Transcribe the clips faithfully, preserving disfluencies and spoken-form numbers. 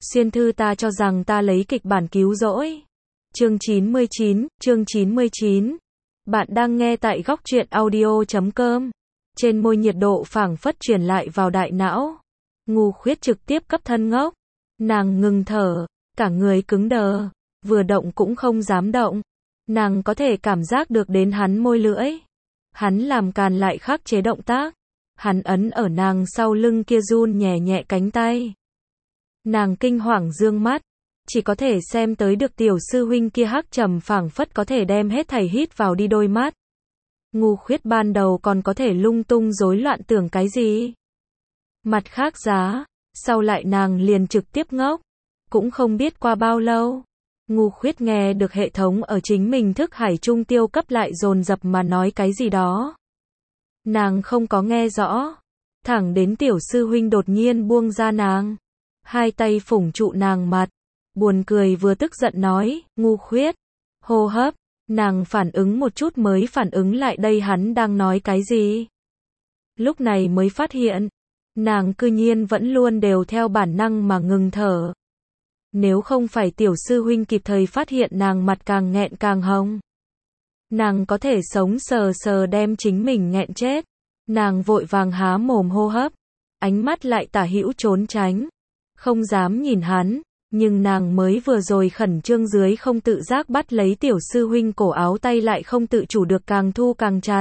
Xuyên thư ta cho rằng ta lấy kịch bản cứu rỗi. Chương chín mươi chín, chương chín mươi chín. Bạn đang nghe tại góc truyện audio chấm com. Trên môi nhiệt độ phảng phất truyền lại vào đại não. Ngu Khuyết trực tiếp cấp thân ngốc. Nàng ngừng thở, cả người cứng đờ, vừa động cũng không dám động. Nàng có thể cảm giác được đến hắn môi lưỡi. Hắn làm càn lại khắc chế động tác. Hắn ấn ở nàng sau lưng kia run nhẹ nhẹ cánh tay. Nàng kinh hoàng dương mắt, chỉ có thể xem tới được tiểu sư huynh kia hắc trầm phảng phất có thể đem hết thảy hít vào đi đôi mắt. Ngu Khuyết ban đầu còn có thể lung tung rối loạn tưởng cái gì. Mặt khác giá, sau lại nàng liền trực tiếp ngốc, cũng không biết qua bao lâu. Ngu Khuyết nghe được hệ thống ở chính mình thức hải trung tiêu cấp lại dồn dập mà nói cái gì đó. Nàng không có nghe rõ, thẳng đến tiểu sư huynh đột nhiên buông ra nàng. Hai tay phủng trụ nàng mặt, buồn cười vừa tức giận nói, Ngu Khuyết, hô hấp, nàng phản ứng một chút mới phản ứng lại đây hắn đang nói cái gì. Lúc này mới phát hiện, nàng cư nhiên vẫn luôn đều theo bản năng mà ngừng thở. Nếu không phải tiểu sư huynh kịp thời phát hiện nàng mặt càng nghẹn càng hồng. Nàng có thể sống sờ sờ đem chính mình nghẹn chết. Nàng vội vàng há mồm hô hấp, ánh mắt lại tả hữu trốn tránh. Không dám nhìn hắn, nhưng nàng mới vừa rồi khẩn trương dưới không tự giác bắt lấy tiểu sư huynh cổ áo tay lại không tự chủ được càng thu càng chặt.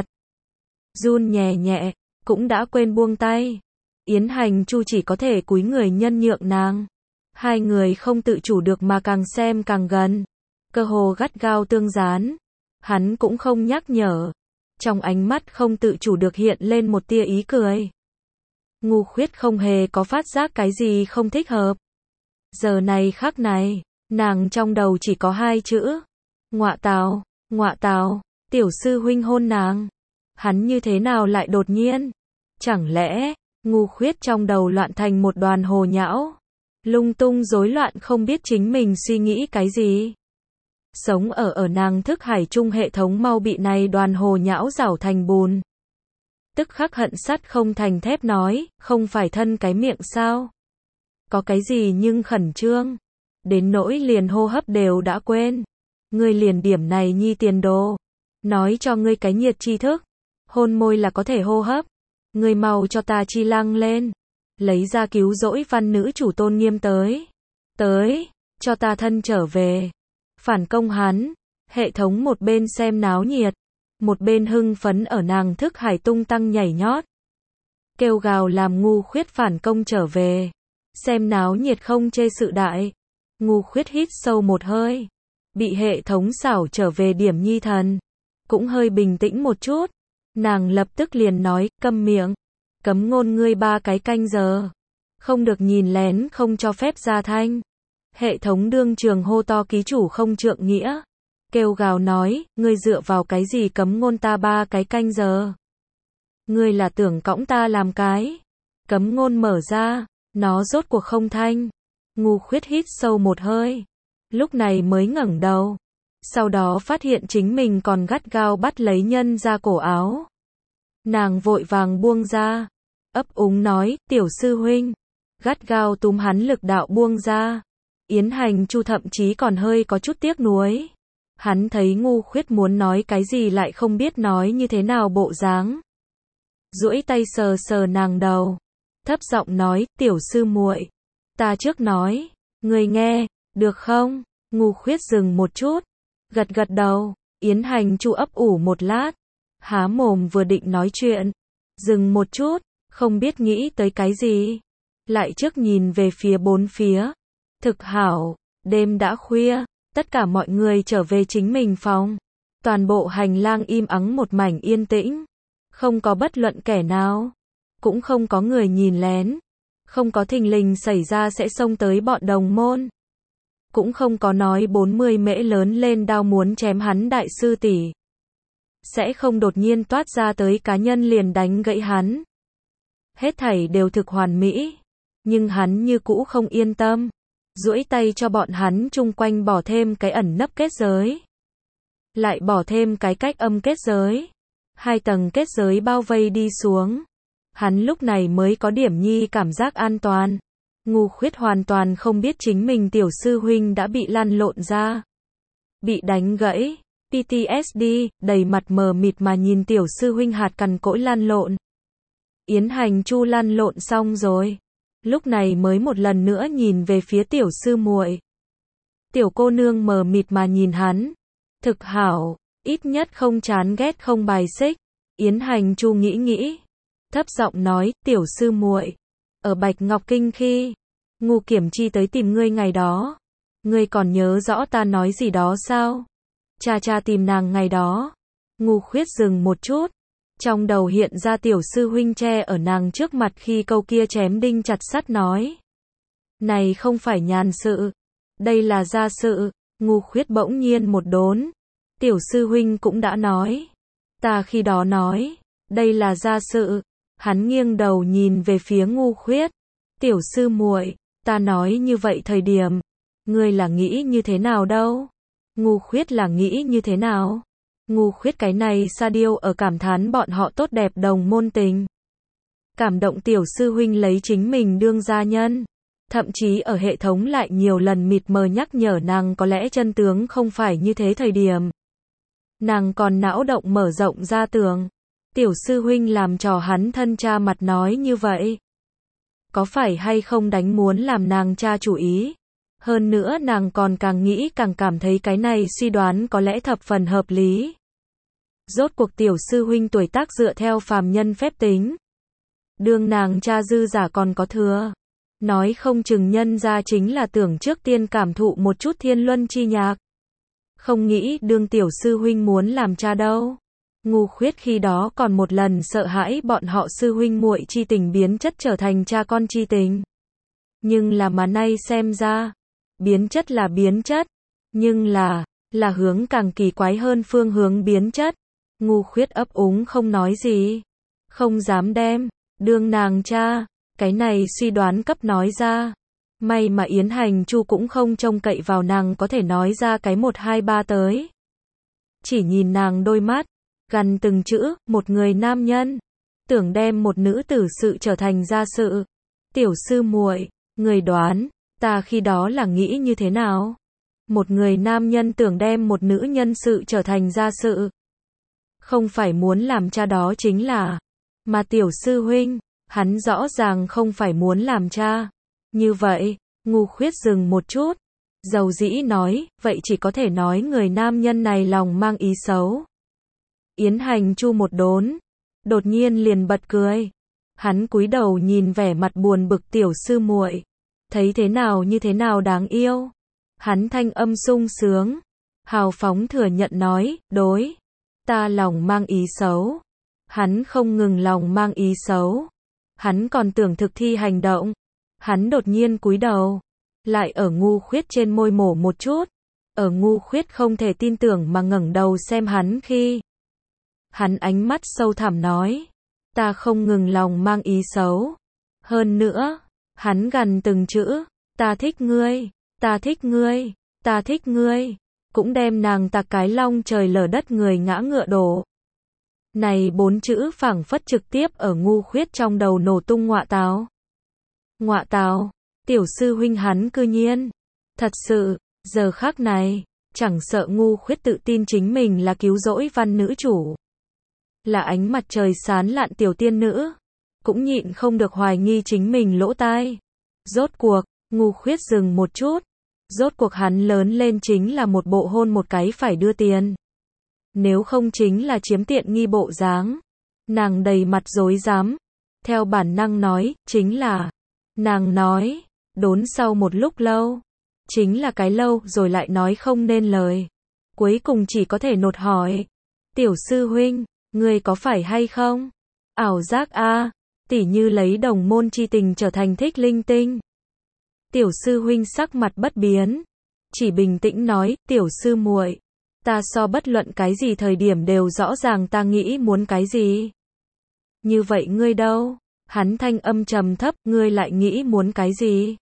Run nhẹ nhẹ, cũng đã quên buông tay. Yến Hành Chu chỉ có thể cúi người nhân nhượng nàng. Hai người không tự chủ được mà càng xem càng gần. Cơ hồ gắt gao tương dán. Hắn cũng không nhắc nhở. Trong ánh mắt không tự chủ được hiện lên một tia ý cười. Ngu Khuyết không hề có phát giác cái gì không thích hợp. Giờ này khắc này, nàng trong đầu chỉ có hai chữ. Ngọa tào, ngọa tào, tiểu sư huynh hôn nàng. Hắn như thế nào lại đột nhiên? Chẳng lẽ, Ngu Khuyết trong đầu loạn thành một đoàn hồ nhão. Lung tung rối loạn không biết chính mình suy nghĩ cái gì. Sống ở ở nàng thức hải trung hệ thống mau bị này đoàn hồ nhão rảo thành bùn. Tức khắc hận sắt không thành thép nói, không phải thân cái miệng sao? Có cái gì nhưng khẩn trương. Đến nỗi liền hô hấp đều đã quên. Ngươi liền điểm này nhi tiền đồ. Nói cho ngươi cái nhiệt tri thức. Hôn môi là có thể hô hấp. Ngươi mau cho ta chi lăng lên. Lấy ra cứu rỗi văn nữ chủ tôn nghiêm tới. Tới, cho ta thân trở về. Phản công hắn. Hệ thống một bên xem náo nhiệt. Một bên hưng phấn ở nàng thức hải tung tăng nhảy nhót. Kêu gào làm Ngu Khuyết phản công trở về. Xem náo nhiệt không chê sự đại. Ngu Khuyết hít sâu một hơi. Bị hệ thống xảo trở về điểm nhi thần. Cũng hơi bình tĩnh một chút. Nàng lập tức liền nói, câm miệng. Cấm ngôn ngươi ba cái canh giờ. Không được nhìn lén không cho phép ra thanh. Hệ thống đương trường hô to ký chủ không trượng nghĩa. Kêu gào nói, ngươi dựa vào cái gì cấm ngôn ta ba cái canh giờ. Ngươi là tưởng cõng ta làm cái. Cấm ngôn mở ra, nó rốt cuộc không thanh. Ngu Khuyết hít sâu một hơi. Lúc này mới ngẩng đầu. Sau đó phát hiện chính mình còn gắt gao bắt lấy nhân ra cổ áo. Nàng vội vàng buông ra. Ấp úng nói, tiểu sư huynh. Gắt gao túm hắn lực đạo buông ra. Yến Hành Chu thậm chí còn hơi có chút tiếc nuối. Hắn thấy Ngu Khuyết muốn nói cái gì lại không biết nói như thế nào bộ dáng. Duỗi tay sờ sờ nàng đầu. Thấp giọng nói, tiểu sư muội, ta trước nói, người nghe, được không? Ngu Khuyết dừng một chút. Gật gật đầu. Yến Hành Chu ấp ủ một lát. Há mồm vừa định nói chuyện. Dừng một chút, không biết nghĩ tới cái gì. Lại trước nhìn về phía bốn phía. Thực hảo, đêm đã khuya. Tất cả mọi người trở về chính mình phòng. Toàn bộ hành lang im ắng một mảnh yên tĩnh. Không có bất luận kẻ nào. Cũng không có người nhìn lén. Không có thình lình xảy ra sẽ xông tới bọn đồng môn. Cũng không có nói bốn mươi mễ lớn lên đao muốn chém hắn đại sư tỷ. Sẽ không đột nhiên toát ra tới cá nhân liền đánh gãy hắn. Hết thảy đều thực hoàn mỹ. Nhưng hắn như cũ không yên tâm. Duỗi tay cho bọn hắn chung quanh bỏ thêm cái ẩn nấp kết giới. Lại bỏ thêm cái cách âm kết giới. Hai tầng kết giới bao vây đi xuống. Hắn lúc này mới có điểm nhi cảm giác an toàn. Ngu Khuyết hoàn toàn không biết chính mình tiểu sư huynh đã bị lăn lộn ra. Bị đánh gãy, pê tê ét đê, đầy mặt mờ mịt mà nhìn tiểu sư huynh hạt cằn cỗi lăn lộn. Yến Hành Chu lăn lộn xong rồi. Lúc này mới một lần nữa nhìn về phía tiểu sư muội. Tiểu cô nương mờ mịt mà nhìn hắn. Thực hảo, ít nhất không chán ghét không bài xích. Yến Hành Chu nghĩ nghĩ. Thấp giọng nói, tiểu sư muội, ở Bạch Ngọc Kinh khi Ngu Kiểm Chi tới tìm ngươi ngày đó, ngươi còn nhớ rõ ta nói gì đó sao? Cha cha tìm nàng ngày đó. Ngu Khuyết dừng một chút, trong đầu hiện ra tiểu sư huynh che ở nàng trước mặt khi câu kia chém đinh chặt sắt nói. Này không phải nhàn sự, đây là gia sự. Ngu Khuyết bỗng nhiên một đốn. Tiểu sư huynh cũng đã nói. Ta khi đó nói, đây là gia sự. Hắn nghiêng đầu nhìn về phía Ngu Khuyết. Tiểu sư muội, ta nói như vậy thời điểm, ngươi là nghĩ như thế nào đâu? Ngu Khuyết là nghĩ như thế nào? Ngu Khuyết cái này sa điêu ở cảm thán bọn họ tốt đẹp đồng môn tình. Cảm động tiểu sư huynh lấy chính mình đương gia nhân. Thậm chí ở hệ thống lại nhiều lần mịt mờ nhắc nhở nàng có lẽ chân tướng không phải như thế thời điểm. Nàng còn não động mở rộng ra tường. Tiểu sư huynh làm trò hắn thân cha mặt nói như vậy. Có phải hay không đánh muốn làm nàng cha chủ ý? Hơn nữa nàng còn càng nghĩ càng cảm thấy cái này suy đoán có lẽ thập phần hợp lý. Rốt cuộc tiểu sư huynh tuổi tác dựa theo phàm nhân phép tính. Đương nàng cha dư giả còn có thừa. Nói không chừng nhân ra chính là tưởng trước tiên cảm thụ một chút thiên luân chi nhạc. Không nghĩ đương tiểu sư huynh muốn làm cha đâu. Ngu Khuyết khi đó còn một lần sợ hãi bọn họ sư huynh muội chi tình biến chất trở thành cha con chi tình. Nhưng là mà nay xem ra, biến chất là biến chất, nhưng là, là hướng càng kỳ quái hơn phương hướng biến chất. Ngu Khuyết ấp úng không nói gì, không dám đem, đương nàng cha, cái này suy đoán cấp nói ra. May mà Yến Hành Chu cũng không trông cậy vào nàng có thể nói ra cái một hai ba tới. Chỉ nhìn nàng đôi mắt, gần từng chữ, một người nam nhân, tưởng đem một nữ tử sự trở thành gia sự. Tiểu sư muội, người đoán, ta khi đó là nghĩ như thế nào? Một người nam nhân tưởng đem một nữ nhân sự trở thành gia sự. Không phải muốn làm cha đó chính là, mà tiểu sư huynh, hắn rõ ràng không phải muốn làm cha. Như vậy, Ngu Khuyết dừng một chút, dầu dĩ nói, vậy chỉ có thể nói người nam nhân này lòng mang ý xấu. Yến Hành Chu một đốn, đột nhiên liền bật cười. Hắn cúi đầu nhìn vẻ mặt buồn bực tiểu sư muội, thấy thế nào như thế nào đáng yêu. Hắn thanh âm sung sướng, hào phóng thừa nhận nói, đối, ta lòng mang ý xấu. Hắn không ngừng lòng mang ý xấu, hắn còn tưởng thực thi hành động. Hắn đột nhiên cúi đầu, lại ở Ngu Khuyết trên môi mổ một chút. Ở Ngu Khuyết không thể tin tưởng mà ngẩng đầu xem hắn khi. Hắn ánh mắt sâu thẳm nói, ta không ngừng lòng mang ý xấu. Hơn nữa, hắn gần từng chữ, ta thích ngươi, ta thích ngươi, ta thích ngươi, cũng đem nàng tạc cái long trời lở đất người ngã ngựa đổ. Này bốn chữ phảng phất trực tiếp ở Ngu Khuyết trong đầu nổ tung ngọa táo. Ngọa táo, tiểu sư huynh hắn cư nhiên. Thật sự, giờ khắc này, chẳng sợ Ngu Khuyết tự tin chính mình là cứu rỗi văn nữ chủ. Là ánh mặt trời sáng lạn tiểu tiên nữ. Cũng nhịn không được hoài nghi chính mình lỗ tai. Rốt cuộc, Ngu Khuyết dừng một chút. Rốt cuộc hắn lớn lên chính là một bộ hôn một cái phải đưa tiền. Nếu không chính là chiếm tiện nghi bộ dáng. Nàng đầy mặt rối rắm. Theo bản năng nói, chính là. Nàng nói, đốn sau một lúc lâu. Chính là cái lâu rồi lại nói không nên lời. Cuối cùng chỉ có thể nột hỏi. Tiểu sư huynh, ngươi có phải hay không? Ảo giác a, tỉ như lấy đồng môn chi tình trở thành thích linh tinh. Tiểu sư huynh sắc mặt bất biến, chỉ bình tĩnh nói, tiểu sư muội, ta so bất luận cái gì thời điểm đều rõ ràng ta nghĩ muốn cái gì. Như vậy ngươi đâu? Hắn thanh âm trầm thấp, ngươi lại nghĩ muốn cái gì?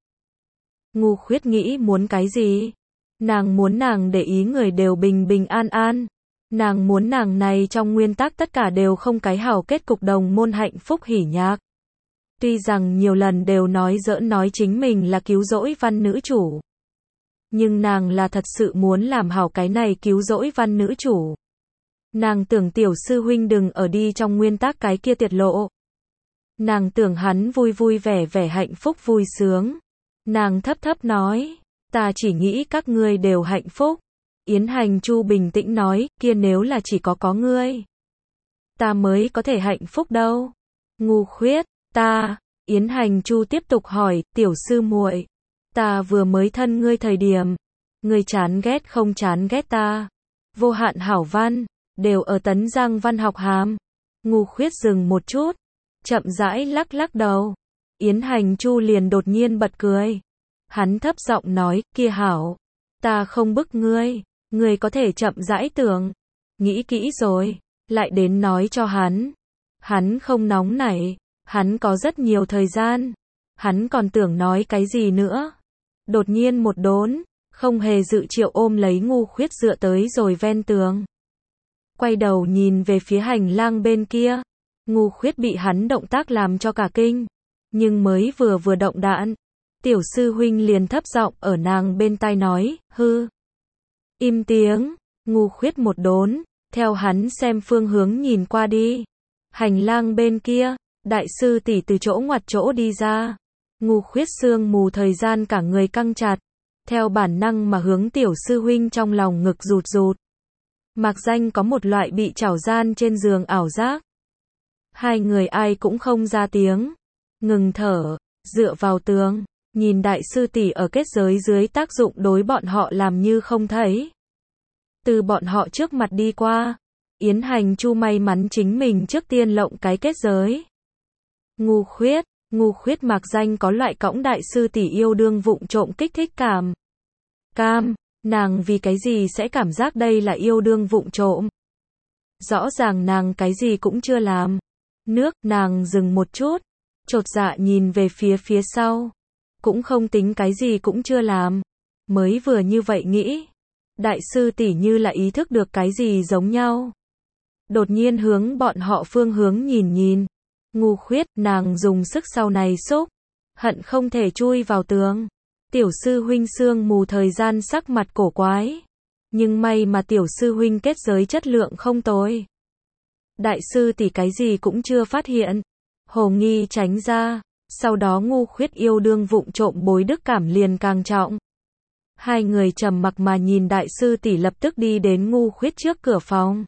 Ngu Khuyết nghĩ muốn cái gì? Nàng muốn nàng để ý người đều bình bình an an. Nàng muốn nàng này trong nguyên tắc tất cả đều không cái hảo kết cục đồng môn hạnh phúc hỉ nhạc. Tuy rằng nhiều lần đều nói giỡn nói chính mình là cứu rỗi văn nữ chủ. Nhưng nàng là thật sự muốn làm hảo cái này cứu rỗi văn nữ chủ. Nàng tưởng tiểu sư huynh đừng ở đi trong nguyên tắc cái kia tiệt lộ. Nàng tưởng hắn vui vui vẻ vẻ hạnh phúc vui sướng. Nàng thấp thấp nói, ta chỉ nghĩ các ngươi đều hạnh phúc. Yến Hành Chu bình tĩnh nói, kia nếu là chỉ có có ngươi, ta mới có thể hạnh phúc đâu. Ngu khuyết, ta, Yến Hành Chu tiếp tục hỏi, tiểu sư muội, ta vừa mới thân ngươi thời điểm, ngươi chán ghét không chán ghét ta. Vô hạn hảo văn, đều ở Tấn Giang văn học hàm. Ngu khuyết dừng một chút, chậm rãi lắc lắc đầu. Yến Hành Chu liền đột nhiên bật cười. Hắn thấp giọng nói, kia hảo, ta không bức ngươi, ngươi có thể chậm rãi tưởng. Nghĩ kỹ rồi, lại đến nói cho hắn. Hắn không nóng nảy, hắn có rất nhiều thời gian. Hắn còn tưởng nói cái gì nữa. Đột nhiên một đốn, không hề dự triệu ôm lấy ngu khuyết dựa tới rồi ven tường. Quay đầu nhìn về phía hành lang bên kia. Ngu khuyết bị hắn động tác làm cho cả kinh. Nhưng mới vừa vừa động đạn, tiểu sư huynh liền thấp giọng ở nàng bên tai nói, hư. Im tiếng, ngu khuyết một đốn, theo hắn xem phương hướng nhìn qua đi. Hành lang bên kia, đại sư tỷ từ chỗ ngoặt chỗ đi ra. Ngu khuyết sương mù thời gian cả người căng chặt. Theo bản năng mà hướng tiểu sư huynh trong lòng ngực rụt rụt. Mạc Danh có một loại bị trảo gian trên giường ảo giác. Hai người ai cũng không ra tiếng. Ngừng thở, dựa vào tường, nhìn đại sư tỷ ở kết giới dưới tác dụng đối bọn họ làm như không thấy. Từ bọn họ trước mặt đi qua, Yến Hành Chu may mắn chính mình trước tiên lộng cái kết giới. Ngu khuyết, ngu khuyết Mạc Danh có loại cõng đại sư tỷ yêu đương vụng trộm kích thích cảm. Cam, nàng vì cái gì sẽ cảm giác đây là yêu đương vụng trộm? Rõ ràng nàng cái gì cũng chưa làm. Nước, nàng dừng một chút, chột dạ nhìn về phía phía sau. Cũng không tính cái gì cũng chưa làm. Mới vừa như vậy nghĩ. Đại sư tỷ như là ý thức được cái gì giống nhau. Đột nhiên hướng bọn họ phương hướng nhìn nhìn. Ngu khuyết, nàng dùng sức sau này xúc. Hận không thể chui vào tường. Tiểu sư huynh sương mù thời gian sắc mặt cổ quái. Nhưng may mà tiểu sư huynh kết giới chất lượng không tồi. Đại sư tỷ cái gì cũng chưa phát hiện. Hồ nghi tránh ra. Sau đó ngu khuyết yêu đương vụng trộm bối đức cảm liền càng trọng. Hai người trầm mặc mà nhìn đại sư tỷ lập tức đi đến ngu khuyết trước cửa phòng.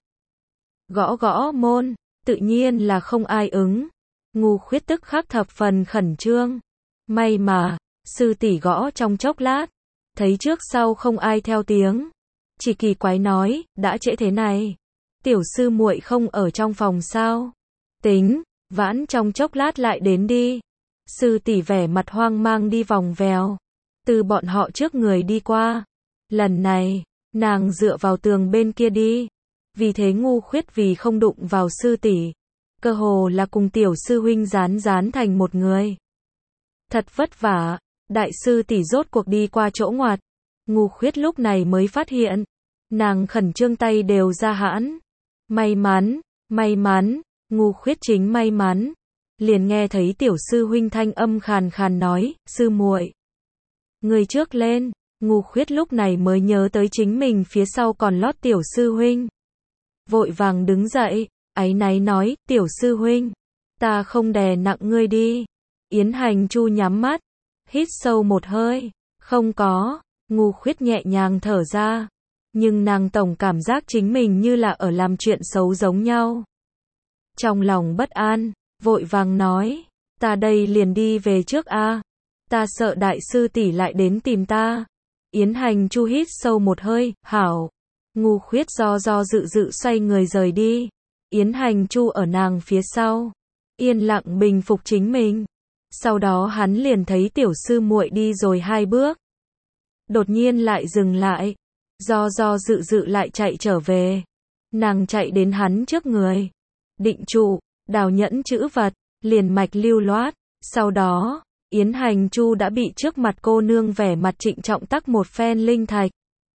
Gõ gõ môn, tự nhiên là không ai ứng. Ngu khuyết tức khắc thập phần khẩn trương. May mà, sư tỷ gõ trong chốc lát. Thấy trước sau không ai theo tiếng. Chỉ kỳ quái nói, đã trễ thế này. Tiểu sư muội không ở trong phòng sao? Tính, vãn trong chốc lát lại đến đi. Sư tỷ vẻ mặt hoang mang đi vòng vèo. Từ bọn họ trước người đi qua. Lần này, nàng dựa vào tường bên kia đi. Vì thế ngu khuyết vì không đụng vào sư tỷ. Cơ hồ là cùng tiểu sư huynh dán dán thành một người. Thật vất vả, đại sư tỷ rốt cuộc đi qua chỗ ngoặt. Ngu khuyết lúc này mới phát hiện. Nàng khẩn trương tay đều ra hãn. May mắn, may mắn, ngu khuyết chính may mắn. Liền nghe thấy tiểu sư huynh thanh âm khàn khàn nói, sư muội, người trước lên. Ngu khuyết lúc này mới nhớ tới chính mình phía sau còn lót tiểu sư huynh. Vội vàng đứng dậy, áy náy nói, tiểu sư huynh, ta không đè nặng ngươi đi. Yến Hành Chu nhắm mắt, hít sâu một hơi, không có. Ngu khuyết nhẹ nhàng thở ra. Nhưng nàng tổng cảm giác chính mình như là ở làm chuyện xấu giống nhau. Trong lòng bất an, vội vàng nói, ta đây liền đi về trước a. Ta sợ đại sư tỷ lại đến tìm ta. Yến Hành Chu hít sâu một hơi, hảo. Ngu khuyết do do dự dự xoay người rời đi. Yến Hành Chu ở nàng phía sau, yên lặng bình phục chính mình. Sau đó hắn liền thấy tiểu sư muội đi rồi hai bước. Đột nhiên lại dừng lại. Do do dự dự lại chạy trở về. Nàng chạy đến hắn trước người. Định trụ, đào nhẫn chữ vật, liền mạch lưu loát. Sau đó, Yến Hành Chu đã bị trước mặt cô nương vẻ mặt trịnh trọng tắc một phen linh thạch.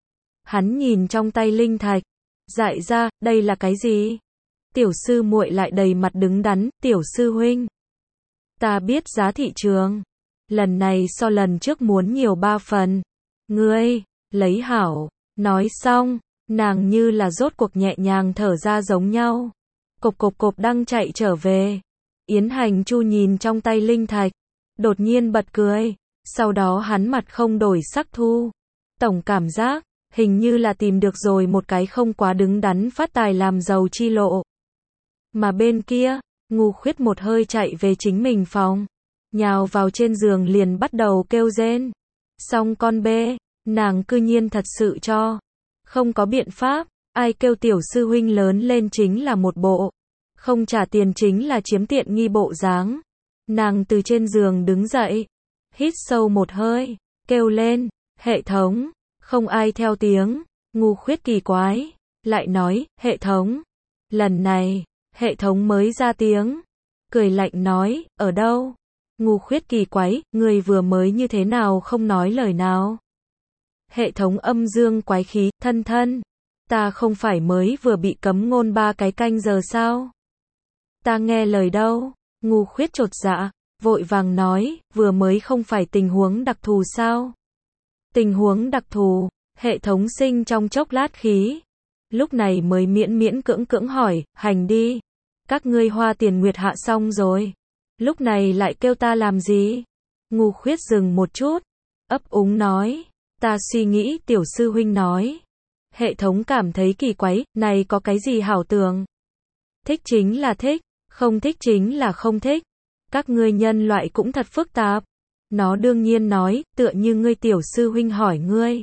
Hắn nhìn trong tay linh thạch, dại ra, đây là cái gì? Tiểu sư muội lại đầy mặt đứng đắn, tiểu sư huynh. Ta biết giá thị trường. Lần này so lần trước muốn nhiều ba phần. Ngươi, lấy hảo. Nói xong, nàng như là rốt cuộc nhẹ nhàng thở ra giống nhau. Cộp cộp cộp đang chạy trở về. Yến Hành Chu nhìn trong tay linh thạch. Đột nhiên bật cười. Sau đó hắn mặt không đổi sắc thu. Tổng cảm giác, hình như là tìm được rồi một cái không quá đứng đắn phát tài làm giàu chi lộ. Mà bên kia, Ngũ Khuyết một hơi chạy về chính mình phòng. Nhào vào trên giường liền bắt đầu kêu rên. Xong con bê, nàng cư nhiên thật sự cho. Không có biện pháp, ai kêu tiểu sư huynh lớn lên chính là một bộ. Không trả tiền chính là chiếm tiện nghi bộ dáng. Nàng từ trên giường đứng dậy. Hít sâu một hơi, kêu lên, hệ thống. Không ai theo tiếng. Ngũ Khuyết kỳ quái. Lại nói, hệ thống. Lần này, hệ thống mới ra tiếng. Cười lạnh nói, ở đâu? Ngũ Khuyết kỳ quái, người vừa mới như thế nào không nói lời nào? Hệ thống âm dương quái khí, thân thân. Ta không phải mới vừa bị cấm ngôn ba cái canh giờ sao? Ta nghe lời đâu? Ngũ Khuyết chột dạ, vội vàng nói, vừa mới không phải tình huống đặc thù sao? Tình huống đặc thù, hệ thống sinh trong chốc lát khí. Lúc này mới miễn miễn cưỡng cưỡng hỏi, hành đi. Các ngươi hoa tiền nguyệt hạ xong rồi. Lúc này lại kêu ta làm gì? Ngũ Khuyết dừng một chút. Ấp úng nói. Ta suy nghĩ tiểu sư huynh nói. Hệ thống cảm thấy kỳ quái, này có cái gì hảo tưởng? Thích chính là thích, không thích chính là không thích. Các ngươi nhân loại cũng thật phức tạp. Nó đương nhiên nói, tựa như ngươi tiểu sư huynh hỏi ngươi.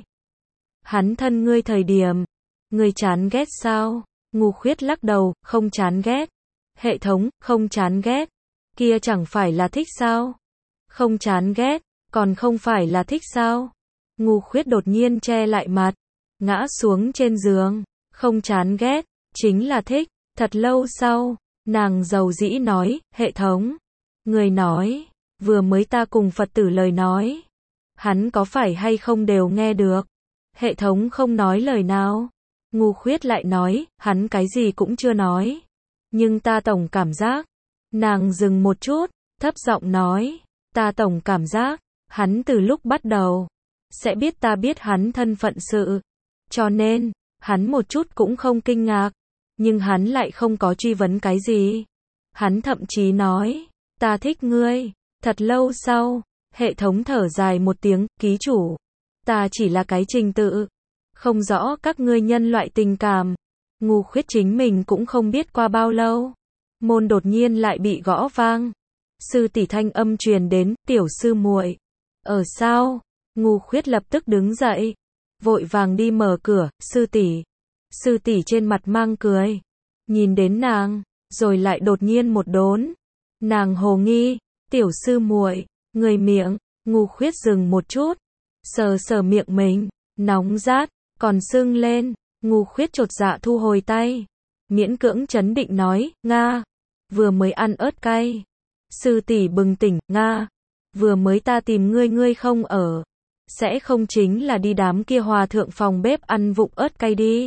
Hắn thân ngươi thời điểm. Ngươi chán ghét sao? Ngũ Khuyết lắc đầu, không chán ghét. Hệ thống, không chán ghét. Kia chẳng phải là thích sao? Không chán ghét, còn không phải là thích sao? Ngũ Khuyết đột nhiên che lại mặt, ngã xuống trên giường. Không chán ghét, chính là thích. Thật lâu sau, nàng dầu dĩ nói, hệ thống. Người nói, vừa mới ta cùng Phật tử lời nói. Hắn có phải hay không đều nghe được. Hệ thống không nói lời nào. Ngũ Khuyết lại nói, hắn cái gì cũng chưa nói. Nhưng ta tổng cảm giác. Nàng dừng một chút, thấp giọng nói, ta tổng cảm giác, hắn từ lúc bắt đầu, sẽ biết ta biết hắn thân phận sự. Cho nên, hắn một chút cũng không kinh ngạc, nhưng hắn lại không có truy vấn cái gì. Hắn thậm chí nói, ta thích ngươi. Thật lâu sau, hệ thống thở dài một tiếng, ký chủ. Ta chỉ là cái trình tự, không rõ các ngươi nhân loại tình cảm. Ngũ Khuyết chính mình cũng không biết qua bao lâu. Môn đột nhiên lại bị gõ vang. Sư tỷ thanh âm truyền đến, tiểu sư muội. Ở sao? Ngũ Khuyết lập tức đứng dậy. Vội vàng đi mở cửa, sư tỷ. Sư tỷ trên mặt mang cười. Nhìn đến nàng, rồi lại đột nhiên một đốn. Nàng hồ nghi, tiểu sư muội, người miệng. Ngũ Khuyết dừng một chút. Sờ sờ miệng mình, nóng rát, còn sưng lên. Ngũ Khuyết chột dạ thu hồi tay. Miễn cưỡng trấn định nói, Nga. Vừa mới ăn ớt cay. Sư tỷ bừng tỉnh, Nga. Vừa mới ta tìm ngươi ngươi không ở. Sẽ không chính là đi đám kia hòa thượng phòng bếp ăn vụng ớt cay đi.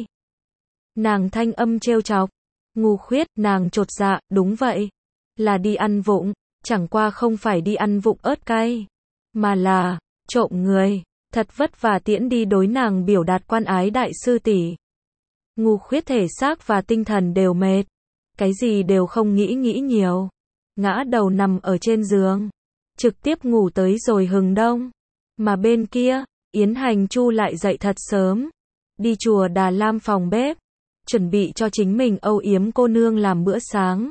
Nàng thanh âm trêu chọc. Ngũ Khuyết, nàng chột dạ, đúng vậy. Là đi ăn vụng, chẳng qua không phải đi ăn vụng ớt cay. Mà là, trộm người. Thật vất vả tiễn đi đối nàng biểu đạt quan ái đại sư tỷ. Ngũ Khuyết thể xác và tinh thần đều mệt. Cái gì đều không nghĩ nghĩ nhiều. Ngã đầu nằm ở trên giường. Trực tiếp ngủ tới rồi hừng đông. Mà bên kia, Yến Hành Chu lại dậy thật sớm. Đi chùa Đà Lam phòng bếp. Chuẩn bị cho chính mình âu yếm cô nương làm bữa sáng.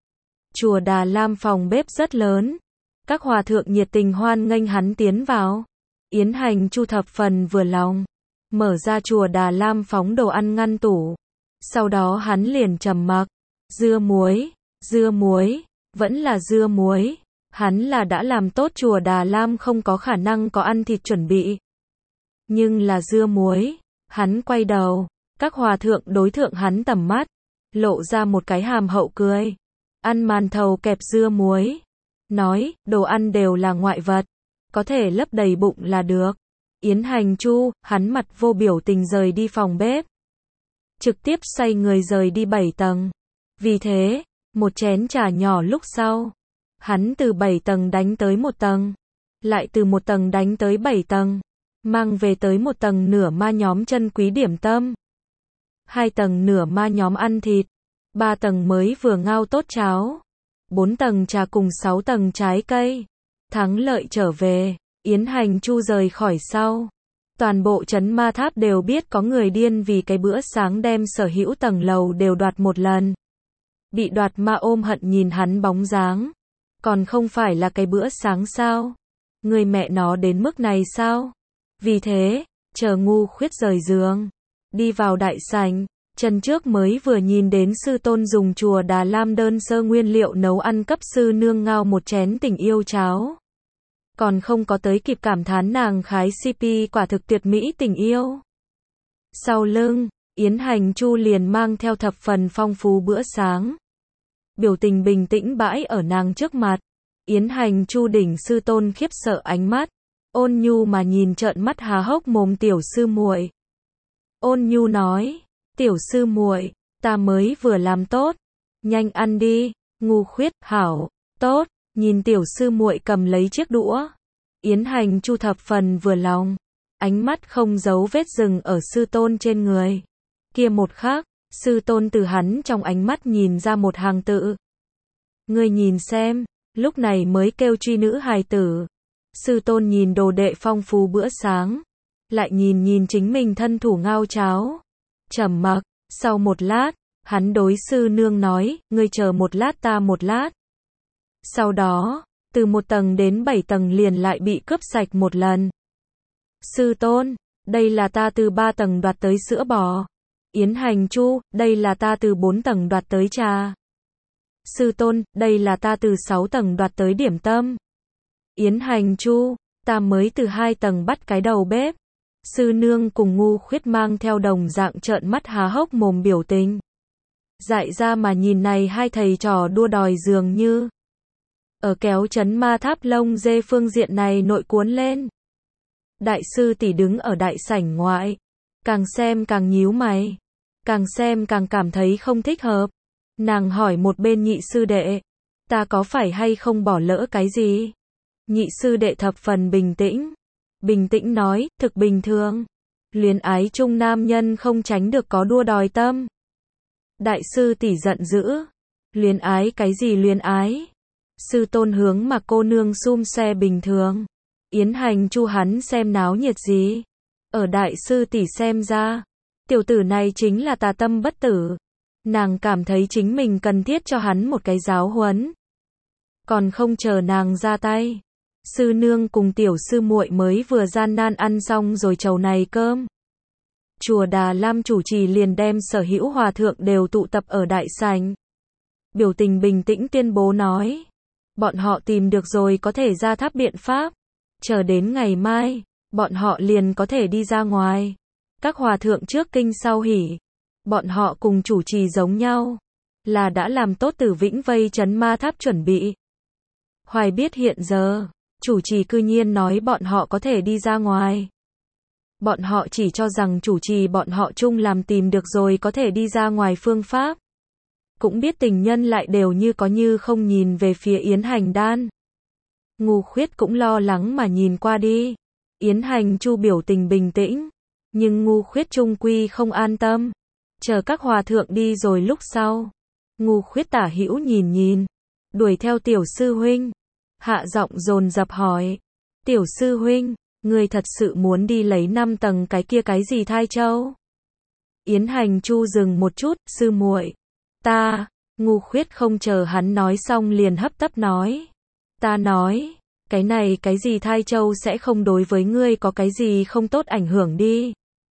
Chùa Đà Lam phòng bếp rất lớn. Các hòa thượng nhiệt tình hoan nghênh hắn tiến vào. Yến Hành Chu thập phần vừa lòng. Mở ra chùa Đà Lam phóng đồ ăn ngăn tủ. Sau đó hắn liền trầm mặc. Dưa muối, dưa muối, vẫn là dưa muối. Hắn là đã làm tốt chùa Đà Lam không có khả năng có ăn thịt chuẩn bị. Nhưng là dưa muối. Hắn quay đầu. Các hòa thượng đối thượng hắn tầm mắt. Lộ ra một cái hàm hậu cười. Ăn màn thầu kẹp dưa muối. Nói, đồ ăn đều là ngoại vật. Có thể lấp đầy bụng là được. Yến Hành Chu, hắn mặt vô biểu tình rời đi phòng bếp. Trực tiếp xoay người rời đi bảy tầng. Vì thế, một chén trà nhỏ lúc sau. Hắn từ bảy tầng đánh tới một tầng, lại từ một tầng đánh tới bảy tầng, mang về tới một tầng nửa ma nhóm chân quý điểm tâm, hai tầng nửa ma nhóm ăn thịt, ba tầng mới vừa ngao tốt cháo, bốn tầng trà cùng sáu tầng trái cây. Thắng lợi trở về, Yến Hành Chu rời khỏi sau. Toàn bộ trấn ma tháp đều biết có người điên vì cái bữa sáng đem sở hữu tầng lầu đều đoạt một lần. Bị đoạt ma ôm hận nhìn hắn bóng dáng. Còn không phải là cái bữa sáng sao? Người mẹ nó đến mức này sao? Vì thế, chờ Ngu Khuyết rời giường, đi vào đại sảnh, chân trước mới vừa nhìn đến sư tôn dùng chùa Đà Lam đơn sơ nguyên liệu nấu ăn cấp sư nương ngao một chén tình yêu cháo. Còn không có tới kịp cảm thán nàng khái xê pê quả thực tuyệt mỹ tình yêu. Sau lưng, Yến Hành Chu liền mang theo thập phần phong phú bữa sáng. Biểu tình bình tĩnh bãi ở nàng trước mặt. Yến Hành Chu đỉnh sư tôn khiếp sợ ánh mắt, ôn nhu mà nhìn trợn mắt há hốc mồm tiểu sư muội. Ôn nhu nói, tiểu sư muội, ta mới vừa làm tốt, nhanh ăn đi. Ngu Khuyết, hảo, tốt. Nhìn tiểu sư muội cầm lấy chiếc đũa, Yến Hành Chu thập phần vừa lòng, ánh mắt không giấu vết dừng ở sư tôn trên người. Kia một khắc, sư tôn từ hắn trong ánh mắt nhìn ra một hàng tự. Ngươi nhìn xem, lúc này mới kêu truy nữ hài tử. Sư tôn nhìn đồ đệ phong phú bữa sáng, lại nhìn nhìn chính mình thân thủ ngao cháo. Trầm mặc, sau một lát, hắn đối sư nương nói, ngươi chờ một lát ta một lát. Sau đó, từ một tầng đến bảy tầng liền lại bị cướp sạch một lần. Sư tôn, đây là ta từ ba tầng đoạt tới sữa bò. Yến Hành Chu, đây là ta từ bốn tầng đoạt tới trà. Sư tôn, đây là ta từ sáu tầng đoạt tới điểm tâm. Yến Hành Chu, ta mới từ hai tầng bắt cái đầu bếp. Sư nương cùng Ngu Khuyết mang theo đồng dạng trợn mắt há hốc mồm biểu tình. Dại ra mà nhìn này hai thầy trò đua đòi dường như ở kéo trấn ma tháp lông dê phương diện này nội cuốn lên. Đại sư tỷ đứng ở đại sảnh ngoại, càng xem càng nhíu mày, càng xem càng cảm thấy không thích hợp. Nàng hỏi một bên nhị sư đệ, ta có phải hay không bỏ lỡ cái gì? Nhị sư đệ thập phần bình tĩnh, bình tĩnh nói, thực bình thường. Luyến ái chung nam nhân không tránh được có đua đòi tâm. Đại sư tỷ giận dữ, luyến ái cái gì luyến ái? Sư tôn hướng mà cô nương xum xe bình thường. Yến Hành Chu hắn xem náo nhiệt gì? Ở đại sư tỷ xem ra, tiểu tử này chính là tà tâm bất tử. Nàng cảm thấy chính mình cần thiết cho hắn một cái giáo huấn. Còn không chờ nàng ra tay, sư nương cùng tiểu sư muội mới vừa gian nan ăn xong rồi chầu này cơm. Chùa Đà Lam chủ trì liền đem sở hữu hòa thượng đều tụ tập ở đại sảnh. Biểu tình bình tĩnh tuyên bố nói, bọn họ tìm được rồi có thể ra tháp biện pháp. Chờ đến ngày mai, bọn họ liền có thể đi ra ngoài. Các hòa thượng trước kinh sau hỉ. Bọn họ cùng chủ trì giống nhau, là đã làm tốt Tử Vĩnh vây trấn ma tháp chuẩn bị. Hoài biết hiện giờ, chủ trì cư nhiên nói bọn họ có thể đi ra ngoài. Bọn họ chỉ cho rằng chủ trì bọn họ chung làm tìm được rồi có thể đi ra ngoài phương pháp. Cũng biết tình nhân lại đều như có như không nhìn về phía Yến Hành Đan. Ngu Khuyết cũng lo lắng mà nhìn qua đi. Yến Hành Chu biểu tình bình tĩnh, nhưng Ngu Khuyết chung quy không an tâm. Chờ các hòa thượng đi rồi lúc sau, Ngu Khuyết tả hữu nhìn nhìn, đuổi theo tiểu sư huynh, hạ giọng dồn dập hỏi, tiểu sư huynh, người thật sự muốn đi lấy năm tầng cái kia cái gì thai châu? Yến Hành Chu dừng một chút, sư muội, ta, Ngu Khuyết không chờ hắn nói xong liền hấp tấp nói, ta nói, cái này cái gì thai châu sẽ không đối với ngươi có cái gì không tốt ảnh hưởng đi.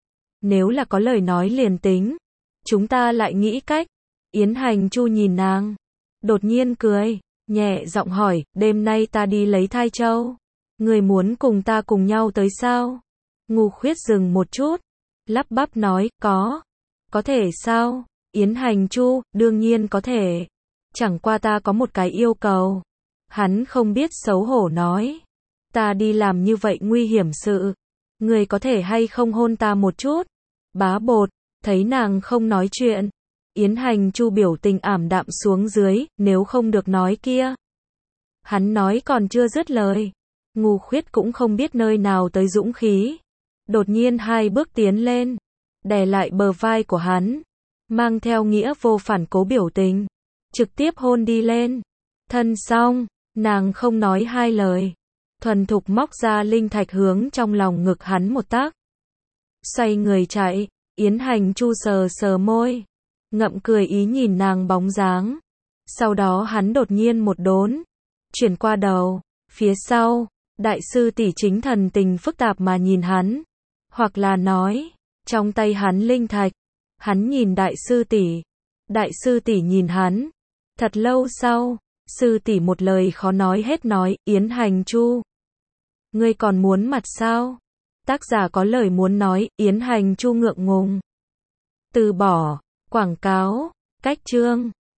Nếu là có lời nói liền tính, chúng ta lại nghĩ cách. Yến Hành Chu nhìn nàng, đột nhiên cười, nhẹ giọng hỏi, đêm nay ta đi lấy thai châu, người muốn cùng ta cùng nhau tới sao? Ngu Khuyết dừng một chút, lắp bắp nói, có, có thể sao? Yến Hành Chu, đương nhiên có thể, chẳng qua ta có một cái yêu cầu. Hắn không biết xấu hổ nói, ta đi làm như vậy nguy hiểm sự, người có thể hay không hôn ta một chút? Bá bột, thấy nàng không nói chuyện, Yến Hành Chu biểu tình ảm đạm xuống dưới, nếu không được nói kia. Hắn nói còn chưa dứt lời. Ngô Khuyết cũng không biết nơi nào tới dũng khí. Đột nhiên hai bước tiến lên, đè lại bờ vai của hắn, mang theo nghĩa vô phản cố biểu tình, trực tiếp hôn đi lên. Thân xong, nàng không nói hai lời, thuần thục móc ra linh thạch hướng trong lòng ngực hắn một tác. Xoay người chạy, Yến Hành Chu sờ sờ môi, ngậm cười ý nhìn nàng bóng dáng. Sau đó hắn đột nhiên một đốn, chuyển qua đầu, phía sau, đại sư tỷ chính thần tình phức tạp mà nhìn hắn, hoặc là nói, trong tay hắn linh thạch, hắn nhìn đại sư tỷ, đại sư tỷ nhìn hắn. Thật lâu sau, sư tỷ một lời khó nói hết nói, Yến Hành Chu, ngươi còn muốn mặt sao? Tác giả có lời muốn nói, Yến Hành Chu ngượng ngùng. Từ bỏ, quảng cáo, cách chương.